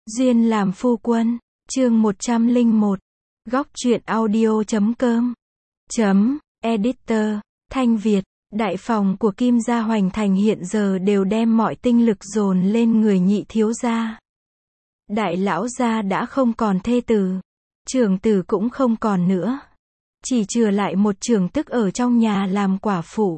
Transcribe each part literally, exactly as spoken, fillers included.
Duyên làm phu quân, chương một trăm lẻ một, góc truyện audio chấm com, chấm, editor, Thanh Việt, đại phòng của Kim gia Hoành Thành hiện giờ đều đem mọi tinh lực dồn lên người nhị thiếu gia. Đại lão gia đã không còn thê tử, trưởng tử cũng không còn nữa. Chỉ chừa lại một trưởng tức ở trong nhà làm quả phụ.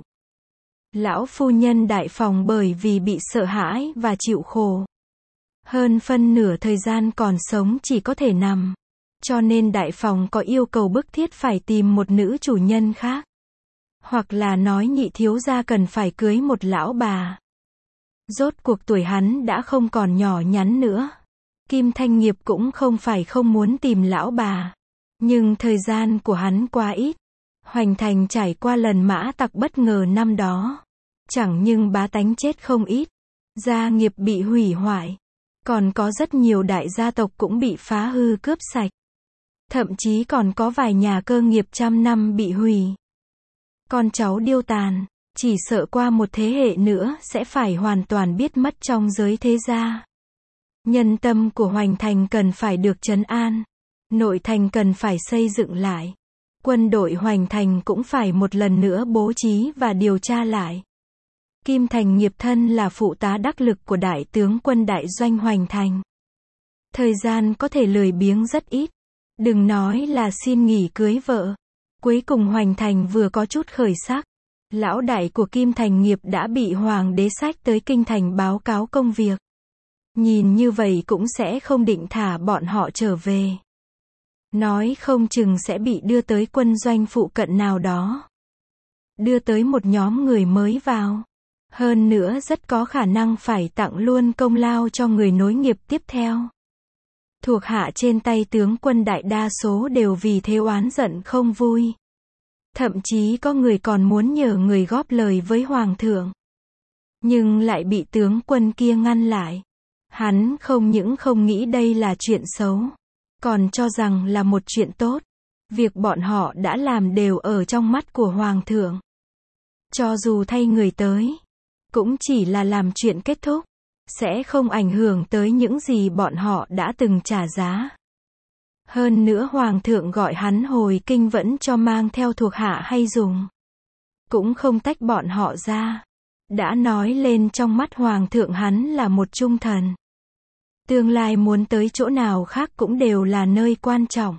Lão phu nhân đại phòng bởi vì bị sợ hãi và chịu khổ. Hơn phân nửa thời gian còn sống chỉ có thể nằm. Cho nên đại phòng có yêu cầu bức thiết phải tìm một nữ chủ nhân khác. Hoặc là nói nhị thiếu gia cần phải cưới một lão bà. Rốt cuộc tuổi hắn đã không còn nhỏ nhắn nữa. Kim Thanh Nghiệp cũng không phải không muốn tìm lão bà. Nhưng thời gian của hắn quá ít. Hoành Thành trải qua lần mã tặc bất ngờ năm đó. Chẳng nhưng bá tánh chết không ít. Gia nghiệp bị hủy hoại. Còn có rất nhiều đại gia tộc cũng bị phá hư cướp sạch. Thậm chí còn có vài nhà cơ nghiệp trăm năm bị hủy. Con cháu điêu tàn, chỉ sợ qua một thế hệ nữa sẽ phải hoàn toàn biết mất trong giới thế gia. Nhân tâm của Hoành Thành cần phải được trấn an. Nội thành cần phải xây dựng lại. Quân đội Hoành Thành cũng phải một lần nữa bố trí và điều tra lại. Kim Thành Nghiệp thân là phụ tá đắc lực của đại tướng quân đại doanh Hoành Thành. Thời gian có thể lười biếng rất ít. Đừng nói là xin nghỉ cưới vợ. Cuối cùng Hoành Thành vừa có chút khởi sắc. Lão đại của Kim Thành Nghiệp đã bị hoàng đế sách tới kinh thành báo cáo công việc. Nhìn như vậy cũng sẽ không định thả bọn họ trở về. Nói không chừng sẽ bị đưa tới quân doanh phụ cận nào đó. Đưa tới một nhóm người mới vào. Hơn nữa rất có khả năng phải tặng luôn công lao cho người nối nghiệp tiếp theo. Thuộc hạ trên tay tướng quân đại đa số đều vì thế oán giận không vui. Thậm chí có người còn muốn nhờ người góp lời với hoàng thượng. Nhưng lại bị tướng quân kia ngăn lại. Hắn không những không nghĩ đây là chuyện xấu, còn cho rằng là một chuyện tốt. Việc bọn họ đã làm đều ở trong mắt của hoàng thượng. Cho dù thay người tới, cũng chỉ là làm chuyện kết thúc, sẽ không ảnh hưởng tới những gì bọn họ đã từng trả giá. Hơn nữa hoàng thượng gọi hắn hồi kinh vẫn cho mang theo thuộc hạ hay dùng. Cũng không tách bọn họ ra. Đã nói lên trong mắt hoàng thượng hắn là một trung thần. Tương lai muốn tới chỗ nào khác cũng đều là nơi quan trọng.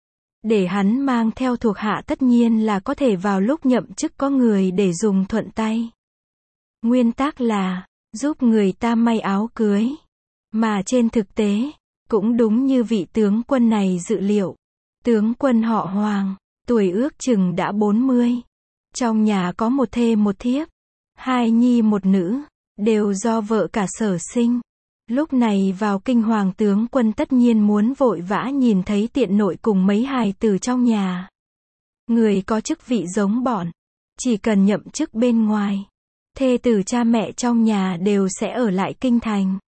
Để hắn mang theo thuộc hạ tất nhiên là có thể vào lúc nhậm chức có người để dùng thuận tay. Nguyên tắc là, giúp người ta may áo cưới. Mà trên thực tế, cũng đúng như vị tướng quân này dự liệu. Tướng quân họ Hoàng, tuổi ước chừng đã bốn mươi. Trong nhà có một thê một thiếp, hai nhi một nữ, đều do vợ cả sở sinh. Lúc này vào kinh hoàng tướng quân tất nhiên muốn vội vã nhìn thấy tiện nội cùng mấy hài tử trong nhà. Người có chức vị giống bọn, chỉ cần nhậm chức bên ngoài. Thê tử cha mẹ trong nhà đều sẽ ở lại kinh thành.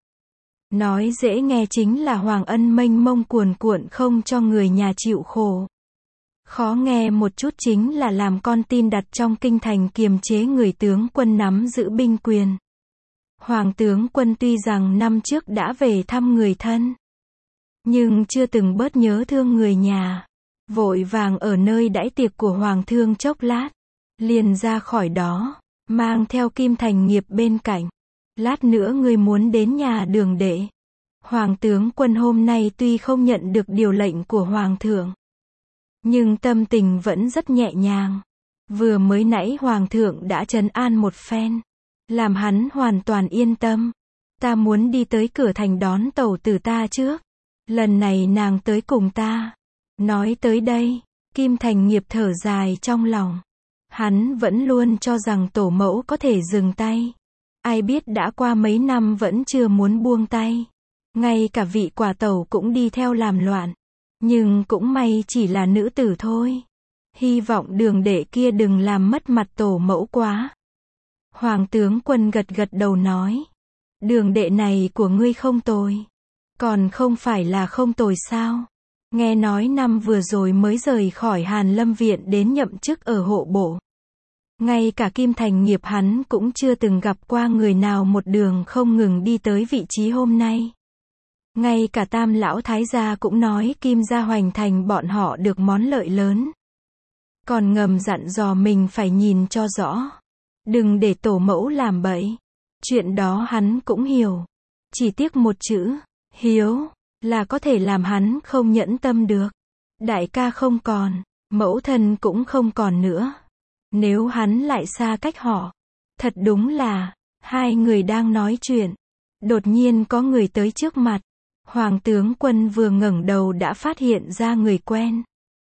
Nói dễ nghe chính là hoàng ân mênh mông cuồn cuộn không cho người nhà chịu khổ. Khó nghe một chút chính là làm con tin đặt trong kinh thành kiềm chế người tướng quân nắm giữ binh quyền. Hoàng tướng quân tuy rằng năm trước đã về thăm người thân, nhưng chưa từng bớt nhớ thương người nhà. Vội vàng ở nơi đãi tiệc của hoàng thương chốc lát, liền ra khỏi đó, mang theo Kim Thành Nghiệp bên cạnh. Lát nữa ngươi muốn đến nhà Đường Đệ. Hoàng tướng quân hôm nay tuy không nhận được điều lệnh của hoàng thượng, nhưng tâm tình vẫn rất nhẹ nhàng. Vừa mới nãy hoàng thượng đã trấn an một phen, làm hắn hoàn toàn yên tâm. Ta muốn đi tới cửa thành đón tẩu tử ta trước. Lần này nàng tới cùng ta. Nói tới đây, Kim Thành Nghiệp thở dài trong lòng. Hắn vẫn luôn cho rằng tổ mẫu có thể dừng tay. Ai biết đã qua mấy năm vẫn chưa muốn buông tay. Ngay cả vị quả tẩu cũng đi theo làm loạn. Nhưng cũng may chỉ là nữ tử thôi. Hy vọng Đường Đệ kia đừng làm mất mặt tổ mẫu quá. Hoàng tướng quân gật gật đầu nói. Đường Đệ này của ngươi không tồi. Còn không phải là không tồi sao? Nghe nói năm vừa rồi mới rời khỏi Hàn Lâm Viện đến nhậm chức ở hộ bộ. Ngay cả Kim Thành Nghiệp hắn cũng chưa từng gặp qua người nào một đường không ngừng đi tới vị trí hôm nay. Ngay cả Tam lão thái gia cũng nói Kim gia Hoành Thành bọn họ được món lợi lớn. Còn ngầm dặn dò mình phải nhìn cho rõ. Đừng để tổ mẫu làm bậy. Chuyện đó hắn cũng hiểu. Chỉ tiếc một chữ, hiếu, là có thể làm hắn không nhẫn tâm được. Đại ca không còn, mẫu thân cũng không còn nữa. Nếu hắn lại xa cách họ, thật đúng là, hai người đang nói chuyện. Đột nhiên có người tới trước mặt. Hoàng tướng quân vừa ngẩng đầu đã phát hiện ra người quen.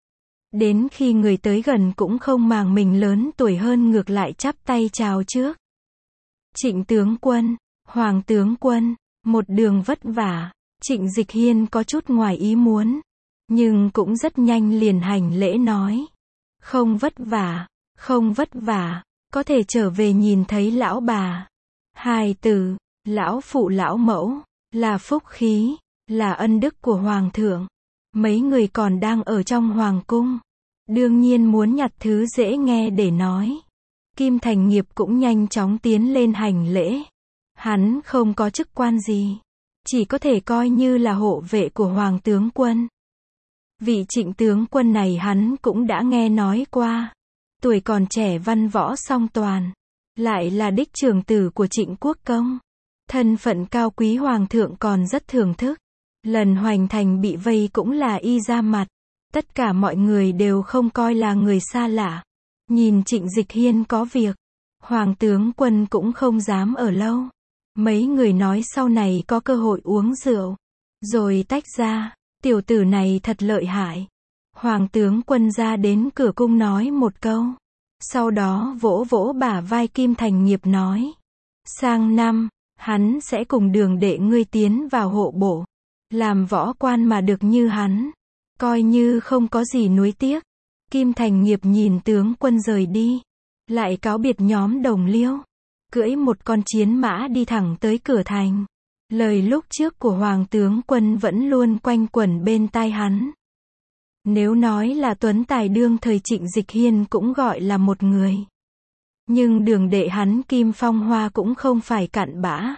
Đến khi người tới gần cũng không màng mình lớn tuổi hơn, ngược lại chắp tay chào trước. Trịnh tướng quân, Hoàng tướng quân, một đường vất vả. Trịnh Dịch Hiên có chút ngoài ý muốn, nhưng cũng rất nhanh liền hành lễ nói. Không vất vả, không vất vả, có thể trở về nhìn thấy lão bà. Hai từ, lão phụ lão mẫu, là phúc khí, là ân đức của Hoàng thượng. Mấy người còn đang ở trong Hoàng cung. Đương nhiên muốn nhặt thứ dễ nghe để nói. Kim Thành Nghiệp cũng nhanh chóng tiến lên hành lễ. Hắn không có chức quan gì. Chỉ có thể coi như là hộ vệ của Hoàng tướng quân. Vị Trịnh tướng quân này hắn cũng đã nghe nói qua. Tuổi còn trẻ văn võ song toàn. Lại là đích trưởng tử của Trịnh Quốc Công. Thân phận cao quý Hoàng thượng còn rất thưởng thức. Lần Hoành Thành bị vây cũng là y ra mặt. Tất cả mọi người đều không coi là người xa lạ. Nhìn Trịnh Dịch Hiên có việc. Hoàng tướng quân cũng không dám ở lâu. Mấy người nói sau này có cơ hội uống rượu. Rồi tách ra. Tiểu tử này thật lợi hại. Hoàng tướng quân ra đến cửa cung nói một câu. Sau đó vỗ vỗ bả vai Kim Thành Nghiệp nói. Sang năm, hắn sẽ cùng Đường đệ ngươi tiến vào hộ bộ. Làm võ quan mà được như hắn. Coi như không có gì nuối tiếc. Kim Thành Nghiệp nhìn tướng quân rời đi. Lại cáo biệt nhóm đồng liêu. Cưỡi một con chiến mã đi thẳng tới cửa thành. Lời lúc trước của Hoàng tướng quân vẫn luôn quanh quẩn bên tai hắn. Nếu nói là tuấn tài đương thời Trịnh Dịch Hiên cũng gọi là một người. Nhưng Đường đệ hắn Kim Phong Hoa cũng không phải cặn bã.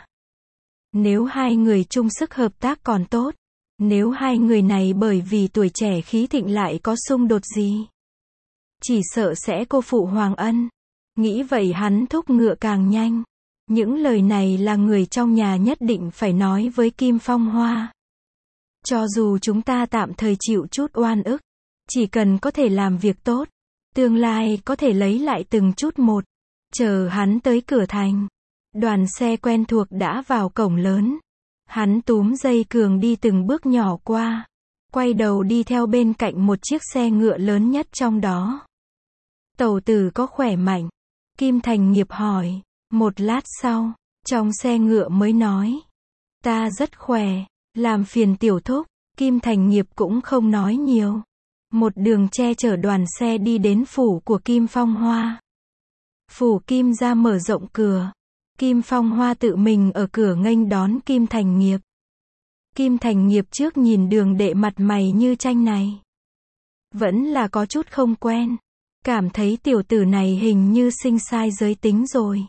Nếu hai người chung sức hợp tác còn tốt. Nếu hai người này bởi vì tuổi trẻ khí thịnh lại có xung đột gì, chỉ sợ sẽ cô phụ Hoàng ân. Nghĩ vậy hắn thúc ngựa càng nhanh. Những lời này là người trong nhà nhất định phải nói với Kim Phong Hoa. Cho dù chúng ta tạm thời chịu chút oan ức, chỉ cần có thể làm việc tốt, tương lai có thể lấy lại từng chút một. Chờ hắn tới cửa thành. Đoàn xe quen thuộc đã vào cổng lớn. Hắn túm dây cường đi từng bước nhỏ qua. Quay đầu đi theo bên cạnh một chiếc xe ngựa lớn nhất trong đó. Tẩu tử có khỏe mạnh? Kim Thành Nghiệp hỏi. Một lát sau, trong xe ngựa mới nói. Ta rất khỏe, làm phiền tiểu thúc. Kim Thành Nghiệp cũng không nói nhiều. Một đường che chở đoàn xe đi đến phủ của Kim Phong Hoa. Phủ Kim ra mở rộng cửa. Kim Phong Hoa tự mình ở cửa nghênh đón Kim Thành Nghiệp. Kim Thành Nghiệp trước nhìn Đường đệ mặt mày như tranh này. Vẫn là có chút không quen. Cảm thấy tiểu tử này hình như sinh sai giới tính rồi.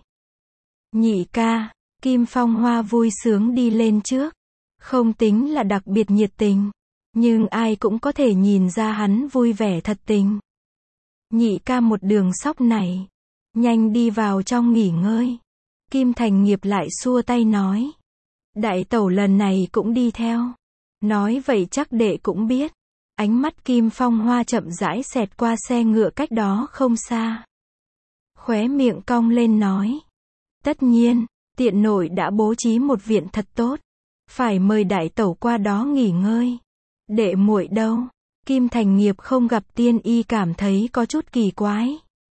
Nhị ca, Kim Phong Hoa vui sướng đi lên trước. Không tính là đặc biệt nhiệt tình. Nhưng ai cũng có thể nhìn ra hắn vui vẻ thật tình. Nhị ca một đường sóc này. Nhanh đi vào trong nghỉ ngơi. Kim Thành Nghiệp lại xua tay nói. Đại tẩu lần này cũng đi theo. Nói vậy chắc đệ cũng biết. Ánh mắt Kim Phong Hoa chậm rãi xẹt qua xe ngựa cách đó không xa. Khóe miệng cong lên nói. Tất nhiên, tiện nội đã bố trí một viện thật tốt. Phải mời đại tẩu qua đó nghỉ ngơi. Đệ muội đâu? Kim Thành Nghiệp không gặp tiên y cảm thấy có chút kỳ quái.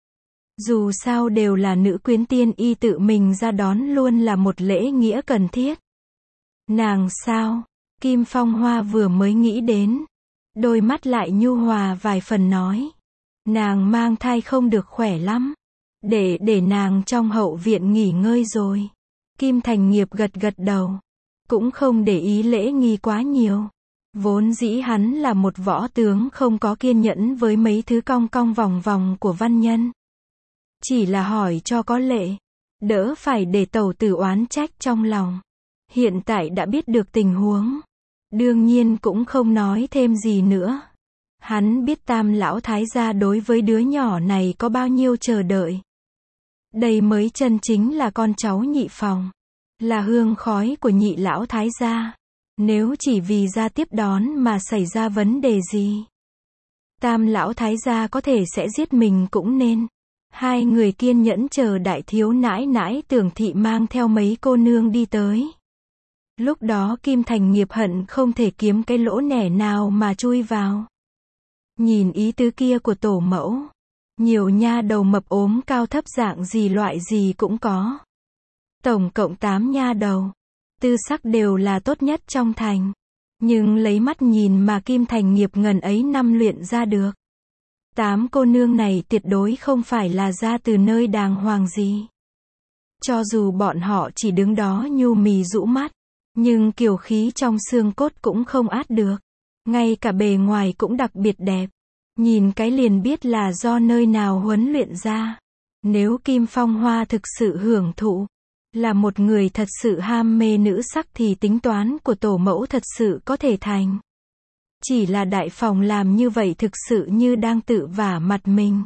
Dù sao đều là nữ quyến, tiên y tự mình ra đón luôn là một lễ nghĩa cần thiết. Nàng sao? Kim Phong Hoa vừa mới nghĩ đến. Đôi mắt lại nhu hòa vài phần nói. Nàng mang thai không được khỏe lắm. Để để nàng trong hậu viện nghỉ ngơi rồi. Kim Thành Nghiệp gật gật đầu. Cũng không để ý lễ nghi quá nhiều. Vốn dĩ hắn là một võ tướng không có kiên nhẫn với mấy thứ cong cong vòng vòng của văn nhân. Chỉ là hỏi cho có lệ. Đỡ phải để tẩu tử oán trách trong lòng. Hiện tại đã biết được tình huống. Đương nhiên cũng không nói thêm gì nữa. Hắn biết Tam lão thái gia đối với đứa nhỏ này có bao nhiêu chờ đợi. Đây mới chân chính là con cháu nhị phòng. Là hương khói của nhị lão thái gia. Nếu chỉ vì ra tiếp đón mà xảy ra vấn đề gì, Tam lão thái gia có thể sẽ giết mình cũng nên. Hai người kiên nhẫn chờ đại thiếu nãi nãi Tưởng thị mang theo mấy cô nương đi tới. Lúc đó Kim Thành Nghiệp hận không thể kiếm cái lỗ nẻ nào mà chui vào. Nhìn ý tứ kia của tổ mẫu. Nhiều nha đầu mập ốm cao thấp dạng gì loại gì cũng có. Tổng cộng tám nha đầu. Tư sắc đều là tốt nhất trong thành. Nhưng lấy mắt nhìn mà Kim Thành Nghiệp ngần ấy năm luyện ra được. Tám cô nương này tuyệt đối không phải là ra từ nơi đàng hoàng gì. Cho dù bọn họ chỉ đứng đó nhu mì rũ mắt, nhưng kiều khí trong xương cốt cũng không át được. Ngay cả bề ngoài cũng đặc biệt đẹp. Nhìn cái liền biết là do nơi nào huấn luyện ra. Nếu Kim Phong Hoa thực sự hưởng thụ, là một người thật sự ham mê nữ sắc thì tính toán của tổ mẫu thật sự có thể thành. Chỉ là đại phòng làm như vậy thực sự như đang tự vả mặt mình.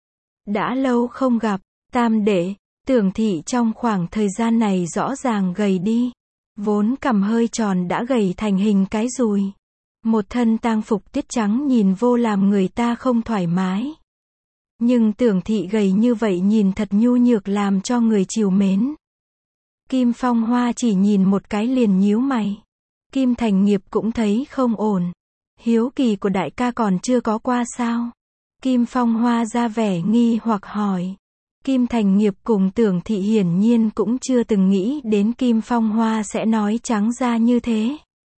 Đã lâu không gặp, Tam đệ, Tưởng thị trong khoảng thời gian này rõ ràng gầy đi. Vốn cằm hơi tròn đã gầy thành hình cái dùi. Một thân tang phục tiết trắng nhìn vô làm người ta không thoải mái. Nhưng Tưởng thị gầy như vậy nhìn thật nhu nhược làm cho người trìu mến. Kim Phong Hoa chỉ nhìn một cái liền nhíu mày. Kim Thành Nghiệp cũng thấy không ổn. Hiếu kỳ của đại ca còn chưa có qua sao? Kim Phong Hoa ra vẻ nghi hoặc hỏi. Kim Thành Nghiệp cùng Tưởng thị hiển nhiên cũng chưa từng nghĩ đến Kim Phong Hoa sẽ nói trắng ra như thế.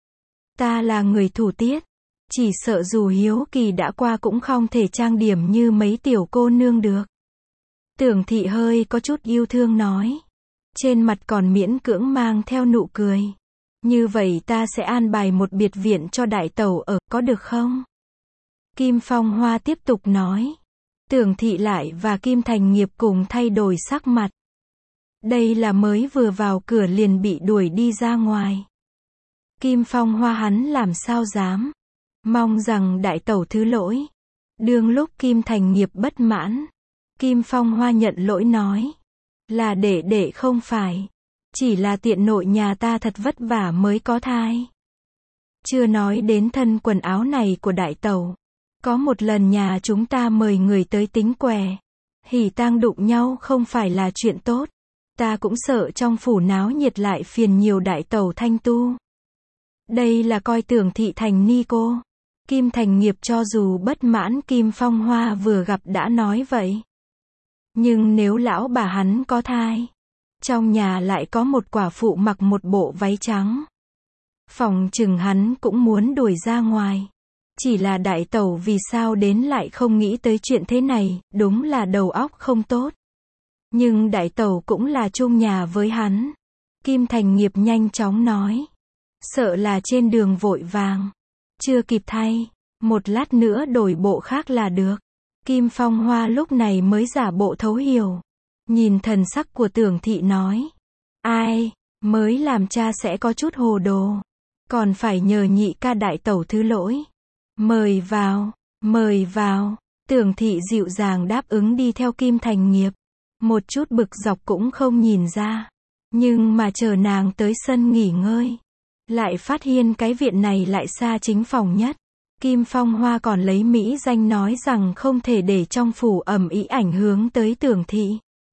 Ta là người thủ tiết. Chỉ sợ dù hiếu kỳ đã qua cũng không thể trang điểm như mấy tiểu cô nương được. Tưởng thị hơi có chút yêu thương nói. Trên mặt còn miễn cưỡng mang theo nụ cười. Như vậy ta sẽ an bài một biệt viện cho đại tẩu ở, có được không? Kim Phong Hoa tiếp tục nói. Tưởng thị lại và Kim Thành Nghiệp cùng thay đổi sắc mặt. Đây là mới vừa vào cửa liền bị đuổi đi ra ngoài. Kim Phong Hoa hắn làm sao dám. Mong rằng đại tẩu thứ lỗi. Đương lúc Kim Thành Nghiệp bất mãn, Kim Phong Hoa nhận lỗi nói. Là đệ đệ không phải. Chỉ là tiện nội nhà ta thật vất vả mới có thai. Chưa nói đến thân quần áo này của đại tẩu. Có một lần nhà chúng ta mời người tới tính què. Hỉ tang đụng nhau không phải là chuyện tốt. Ta cũng sợ trong phủ náo nhiệt lại phiền nhiều đại tẩu thanh tu. Đây là coi Tưởng thị thành ni cô. Kim Thành Nghiệp cho dù bất mãn Kim Phong Hoa vừa gặp đã nói vậy. Nhưng nếu lão bà hắn có thai, trong nhà lại có một quả phụ mặc một bộ váy trắng, phòng chừng hắn cũng muốn đuổi ra ngoài. Chỉ là đại tẩu vì sao đến lại không nghĩ tới chuyện thế này, đúng là đầu óc không tốt. Nhưng đại tẩu cũng là chung nhà với hắn. Kim Thành Nghiệp nhanh chóng nói. Sợ là trên đường vội vàng. Chưa kịp thay. Một lát nữa đổi bộ khác là được. Kim Phong Hoa lúc này mới giả bộ thấu hiểu. Nhìn thần sắc của Tưởng thị nói. Ai, mới làm cha sẽ có chút hồ đồ. Còn phải nhờ nhị ca đại tẩu thứ lỗi. Mời vào, mời vào. Tưởng thị dịu dàng đáp ứng đi theo Kim Thành Nghiệp. Một chút bực dọc cũng không nhìn ra. Nhưng mà chờ nàng tới sân nghỉ ngơi. Lại phát hiện cái viện này lại xa chính phòng nhất. Kim Phong Hoa còn lấy mỹ danh nói rằng không thể để trong phủ ầm ĩ ảnh hưởng tới Tưởng thị.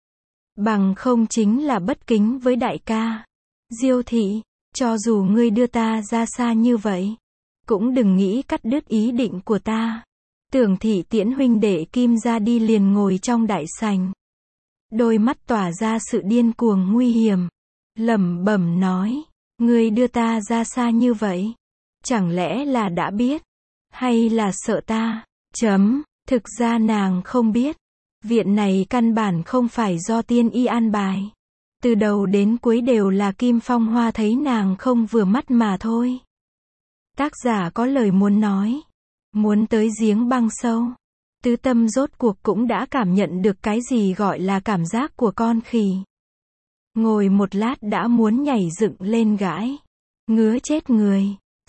Bằng không chính là bất kính với đại ca. Diêu thị, cho dù ngươi đưa ta ra xa như vậy, cũng đừng nghĩ cắt đứt ý định của ta. Tưởng thị tiễn huynh đệ Kim ra đi liền ngồi trong đại sảnh. Đôi mắt tỏa ra sự điên cuồng nguy hiểm. Lẩm bẩm nói, ngươi đưa ta ra xa như vậy. Chẳng lẽ là đã biết? Hay là sợ ta? Chấm, thực ra nàng không biết. Viện này căn bản không phải do tiên y an bài. Từ đầu đến cuối đều là Kim Phong Hoa thấy nàng không vừa mắt mà thôi. Tác giả có lời muốn nói. Muốn tới giếng băng sâu. Tứ tâm rốt cuộc cũng đã cảm nhận được cái gì gọi là cảm giác của con khỉ. Ngồi một lát đã muốn nhảy dựng lên gãi. Ngứa chết người.